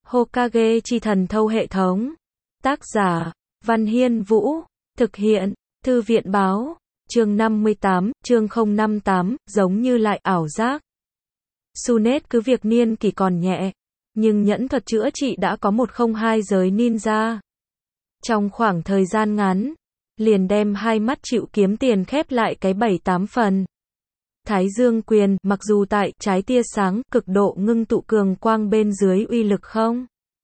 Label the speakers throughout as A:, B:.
A: Hokage chi thần thâu hệ thống. Tác giả, Văn Hiên Vũ. Thực hiện, Thư viện báo. Chương 58, chương 058, giống như lại ảo giác. Tsunade cứ việc niên kỷ còn nhẹ, nhưng nhẫn thuật chữa trị đã có 102 giới ninja. Trong khoảng thời gian ngắn, liền đem hai mắt chịu kiếm tiền khép lại cái 7-8 phần. Thái Dương quyền, mặc dù tại trái tia sáng, cực độ ngưng tụ cường quang bên dưới uy lực không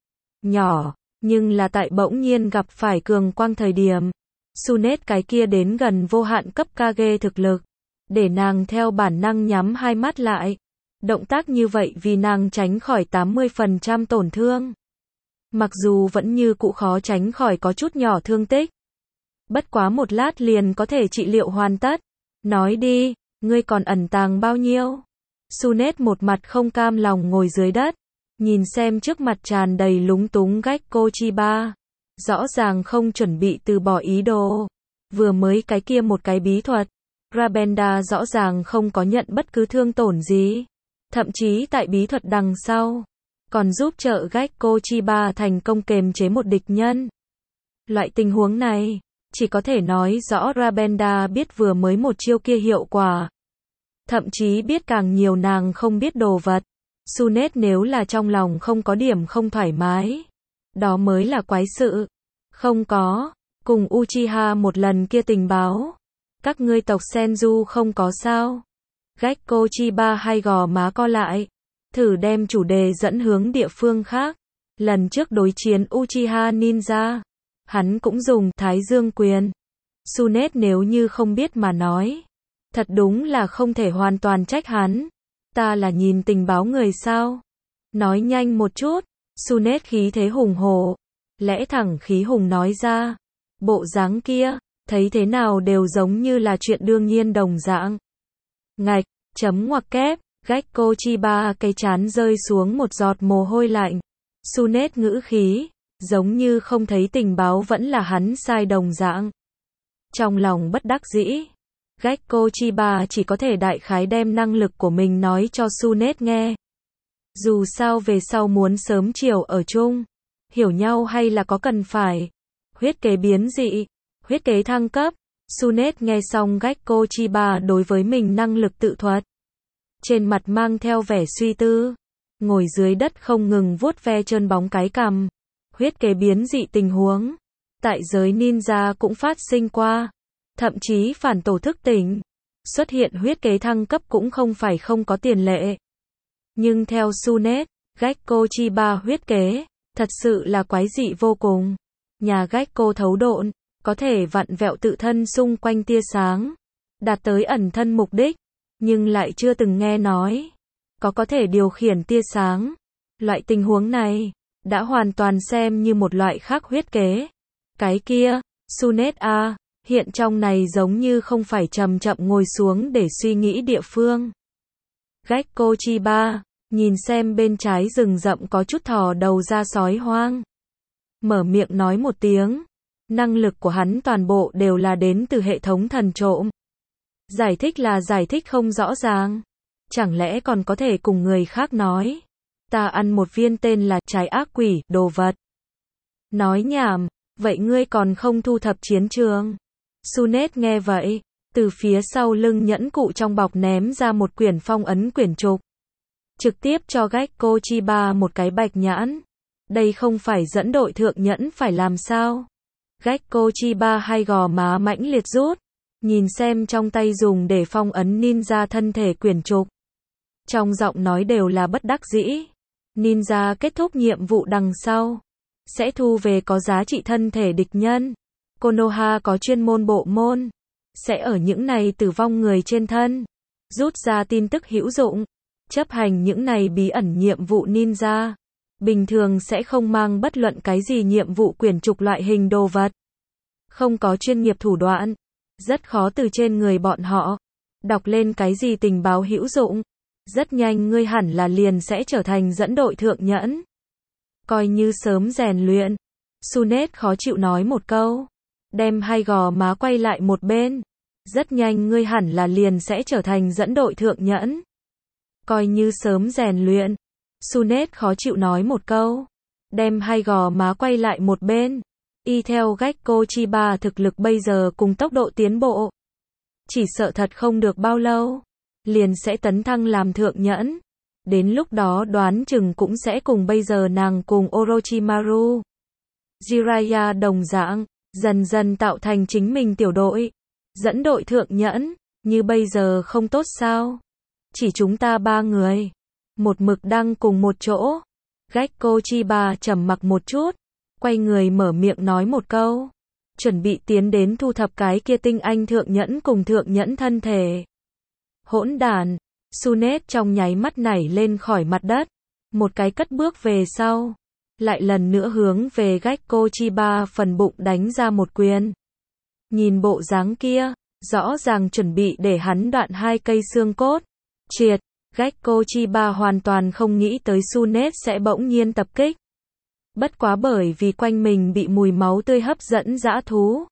A: nhỏ, nhưng là tại bỗng nhiên gặp phải cường quang thời điểm, Tsunade cái kia đến gần vô hạn cấp Kage thực lực, để nàng theo bản năng nhắm hai mắt lại. Động tác như vậy vì nàng tránh khỏi 80% tổn thương. Mặc dù vẫn như cũ khó tránh khỏi có chút nhỏ thương tích. Bất quá một lát liền có thể trị liệu hoàn tất. Nói đi, ngươi còn ẩn tàng bao nhiêu? Tsunade một mặt không cam lòng ngồi dưới đất, nhìn xem trước mặt tràn đầy lúng túng Gekko Chiba. Rõ ràng không chuẩn bị từ bỏ ý đồ. Vừa mới cái kia một cái bí thuật, Rabenda rõ ràng không có nhận bất cứ thương tổn gì. Thậm chí tại bí thuật đằng sau, còn giúp trợ Gekko Chiba thành công kềm chế một địch nhân. Loại tình huống này, chỉ có thể nói rõ Rabenda biết vừa mới một chiêu kia hiệu quả. Thậm chí biết càng nhiều nàng không biết đồ vật. Tsunade nếu là trong lòng không có điểm không thoải mái, đó mới là quái sự. Không có, cùng Uchiha một lần kia tình báo. Các ngươi tộc Senju không có sao? Gekko Chiba hay gò má co lại, thử đem chủ đề dẫn hướng địa phương khác. Lần trước đối chiến Uchiha Ninja, hắn cũng dùng Thái Dương quyền. Tsunade nếu như không biết mà nói, thật đúng là không thể hoàn toàn trách hắn. Ta là nhìn tình báo người sao? Nói nhanh một chút. Tsunade khí thế hùng hổ, lẽ thẳng khí hùng nói ra. Bộ dáng kia, thấy thế nào đều giống như là chuyện đương nhiên đồng dạng. Ngạch, chấm ngoặc kép, Gekko Chiba cái trán rơi xuống một giọt mồ hôi lạnh. Tsunade ngữ khí, giống như không thấy tình báo vẫn là hắn sai đồng dạng. Trong lòng bất đắc dĩ, Gekko Chiba chỉ có thể đại khái đem năng lực của mình nói cho Tsunade nghe. Dù sao về sau muốn sớm chiều ở chung, hiểu nhau hay là có cần phải. Huyết kế biến dị, huyết kế thăng cấp. Tsunade nghe xong Gekko Chiba đối với mình năng lực tự thuật, trên mặt mang theo vẻ suy tư, ngồi dưới đất không ngừng vuốt ve trơn bóng cái cằm. Huyết kế biến dị tình huống, tại giới ninja cũng phát sinh qua, thậm chí phản tổ thức tỉnh, xuất hiện huyết kế thăng cấp cũng không phải không có tiền lệ. Nhưng theo Tsunade, Gekko Chiba huyết kế, thật sự là quái dị vô cùng. Nhà Gekko thấu độn, có thể vặn vẹo tự thân xung quanh tia sáng, đạt tới ẩn thân mục đích, nhưng lại chưa từng nghe nói có thể điều khiển tia sáng. Loại tình huống này, đã hoàn toàn xem như một loại khác huyết kế. Cái kia, Tsunade a, hiện trong này giống như không phải chậm chậm ngồi xuống để suy nghĩ địa phương. Gekko Chiba, nhìn xem bên trái rừng rậm có chút thò đầu ra sói hoang. Mở miệng nói một tiếng. Năng lực của hắn toàn bộ đều là đến từ hệ thống thần trộm. Giải thích là giải thích không rõ ràng. Chẳng lẽ còn có thể cùng người khác nói. Ta ăn một viên tên là trái ác quỷ, đồ vật. Nói nhảm, vậy ngươi còn không thu thập chiến trường. Tsunade nghe vậy, từ phía sau lưng nhẫn cụ trong bọc ném ra một quyển phong ấn quyển trục. Trực tiếp cho Gekko Chiba một cái bạch nhãn. Đây không phải dẫn đội thượng nhẫn phải làm sao? Gekko Chiba hay gò má mãnh liệt rút, nhìn xem trong tay dùng để phong ấn ninja thân thể quyển trục. Trong giọng nói đều là bất đắc dĩ. Ninja kết thúc nhiệm vụ đằng sau, sẽ thu về có giá trị thân thể địch nhân. Konoha có chuyên môn bộ môn, sẽ ở những này tử vong người trên thân, rút ra tin tức hữu dụng, chấp hành những này bí ẩn nhiệm vụ ninja. Bình thường sẽ không mang bất luận cái gì nhiệm vụ quyển trục loại hình đồ vật. Không có chuyên nghiệp thủ đoạn, rất khó từ trên người bọn họ đọc lên cái gì tình báo hữu dụng. Rất nhanh ngươi hẳn là liền sẽ trở thành dẫn đội thượng nhẫn. Coi như sớm rèn luyện. Tsunade khó chịu nói một câu, đem hai gò má quay lại một bên. Rất nhanh ngươi hẳn là liền sẽ trở thành dẫn đội thượng nhẫn. Coi như sớm rèn luyện. Tsunade khó chịu nói một câu, đem hai gò má quay lại một bên. Y theo Gekko Chiba thực lực bây giờ cùng tốc độ tiến bộ, chỉ sợ thật không được bao lâu, liền sẽ tấn thăng làm thượng nhẫn. Đến lúc đó đoán chừng cũng sẽ cùng bây giờ nàng cùng Orochimaru, Jiraiya đồng dạng, dần dần tạo thành chính mình tiểu đội, dẫn đội thượng nhẫn, như bây giờ không tốt sao? Chỉ chúng ta ba người, một mực đang cùng một chỗ. Gekko Chiba trầm mặc một chút, quay người mở miệng nói một câu, chuẩn bị tiến đến thu thập cái kia tinh anh thượng nhẫn cùng thượng nhẫn thân thể. Hỗn đản, Tsunade trong nháy mắt nảy lên khỏi mặt đất, một cái cất bước về sau, lại lần nữa hướng về Gekko Chiba phần bụng đánh ra một quyền. Nhìn bộ dáng kia, rõ ràng chuẩn bị để hắn đoạn 2 cây xương cốt. Triệt, Gekko Chiba hoàn toàn không nghĩ tới Tsunade sẽ bỗng nhiên tập kích. Bất quá bởi vì quanh mình bị mùi máu tươi hấp dẫn dã thú,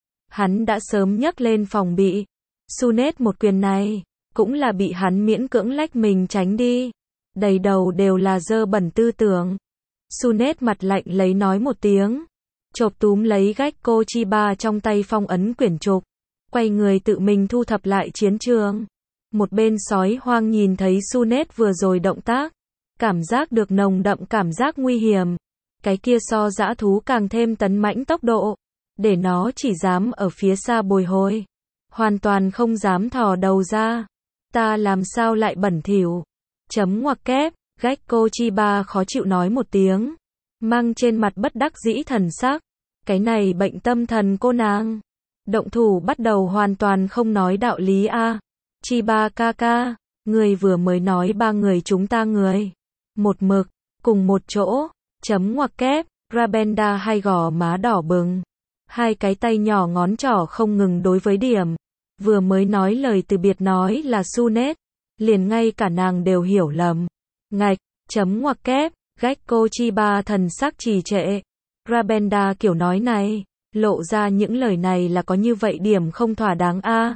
A: hắn đã sớm nhấc lên phòng bị. Tsunade một quyền này, cũng là bị hắn miễn cưỡng lách mình tránh đi. Đầy đầu đều là dơ bẩn tư tưởng. Tsunade mặt lạnh lấy nói một tiếng, chộp túm lấy Gekko Chiba trong tay phong ấn quyển trục, quay người tự mình thu thập lại chiến trường. Một bên sói hoang nhìn thấy Tsunade vừa rồi động tác, cảm giác được nồng đậm cảm giác nguy hiểm. Cái kia so dã thú càng thêm tấn mãnh tốc độ, để nó chỉ dám ở phía xa bồi hồi, hoàn toàn không dám thò đầu ra. Ta làm sao lại bẩn thỉu? Chấm ngoặc kép, Gekko Chiba khó chịu nói một tiếng, mang trên mặt bất đắc dĩ thần sắc. Cái này bệnh tâm thần cô nàng, động thủ bắt đầu hoàn toàn không nói đạo lý a. Chiba kaka, người vừa mới nói ba người chúng ta người, một mực, cùng một chỗ, chấm ngoặc kép, Rabenda hai gò má đỏ bừng, hai cái tay nhỏ ngón trỏ không ngừng đối với điểm. Vừa mới nói lời từ biệt nói là Tsunade, liền ngay cả nàng đều hiểu lầm. Ngạch, chấm ngoặc kép, Gekko Chiba thần sắc trì trệ. Rabenda kiểu nói này, lộ ra những lời này là có như vậy điểm không thỏa đáng a.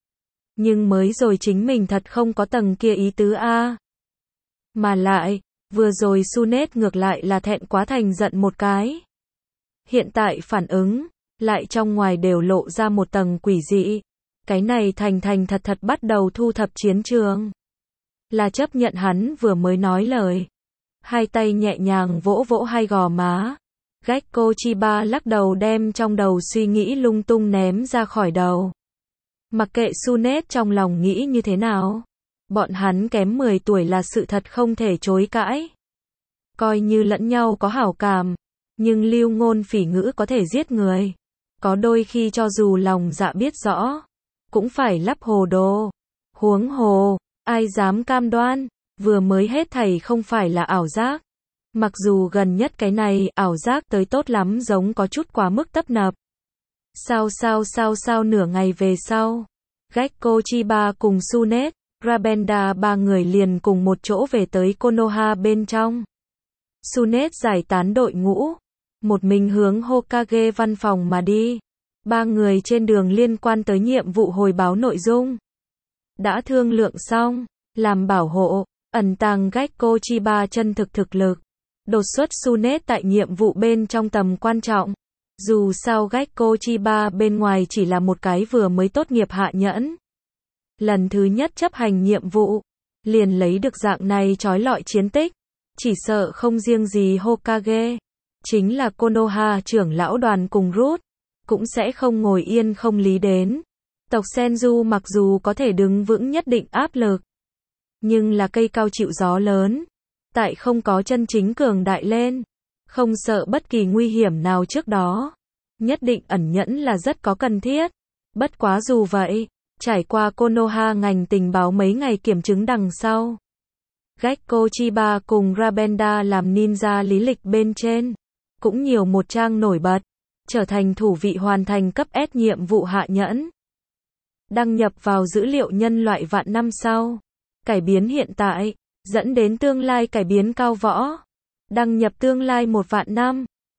A: Nhưng mới rồi chính mình thật không có tầng kia ý tứ a. Mà lại, vừa rồi Tsunade ngược lại là thẹn quá thành giận một cái. Hiện tại phản ứng, lại trong ngoài đều lộ ra một tầng quỷ dị. Cái này thành thật bắt đầu thu thập chiến trường. Là chấp nhận hắn vừa mới nói lời. Hai tay nhẹ nhàng vỗ vỗ hai gò má. Gekko Chiba lắc đầu đem trong đầu suy nghĩ lung tung ném ra khỏi đầu. Mặc kệ Tsunade trong lòng nghĩ như thế nào, bọn hắn kém 10 tuổi là sự thật không thể chối cãi. Coi như lẫn nhau có hảo cảm, nhưng lưu ngôn phỉ ngữ có thể giết người. Có đôi khi cho dù lòng dạ biết rõ, cũng phải lắp hồ đồ. Huống hồ, ai dám cam đoan, vừa mới hết thảy không phải là ảo giác. Mặc dù gần nhất cái này ảo giác tới tốt lắm giống có chút quá mức tấp nập. Sao nửa ngày về sau, Gekko Chiba cùng Tsunade, Rabenda ba người liền cùng một chỗ về tới Konoha bên trong. Tsunade giải tán đội ngũ, một mình hướng Hokage văn phòng mà đi. Ba người trên đường liên quan tới nhiệm vụ hồi báo nội dung đã thương lượng xong, làm bảo hộ, ẩn tàng Gekko Chiba chân thực lực, đột xuất Tsunade tại nhiệm vụ bên trong tầm quan trọng. Dù sao Gekko Chiba bên ngoài chỉ là một cái vừa mới tốt nghiệp hạ nhẫn, lần thứ nhất chấp hành nhiệm vụ, liền lấy được dạng này chói lọi chiến tích, chỉ sợ không riêng gì Hokage, chính là Konoha trưởng lão đoàn cùng Root, cũng sẽ không ngồi yên không lý đến. Tộc Senju mặc dù có thể đứng vững nhất định áp lực, nhưng là cây cao chịu gió lớn, tại không có chân chính cường đại lên, không sợ bất kỳ nguy hiểm nào trước đó, nhất định ẩn nhẫn là rất có cần thiết. Bất quá dù vậy, trải qua Konoha ngành tình báo mấy ngày kiểm chứng đằng sau, Gekko Chiba cùng Rabenda làm ninja lý lịch bên trên, cũng nhiều một trang nổi bật, trở thành thủ vị hoàn thành cấp S nhiệm vụ hạ nhẫn. Đăng nhập vào dữ liệu nhân loại vạn năm sau, cải biến hiện tại, dẫn đến tương lai cải biến cao võ. Đăng nhập tương lai 1 vạn năm.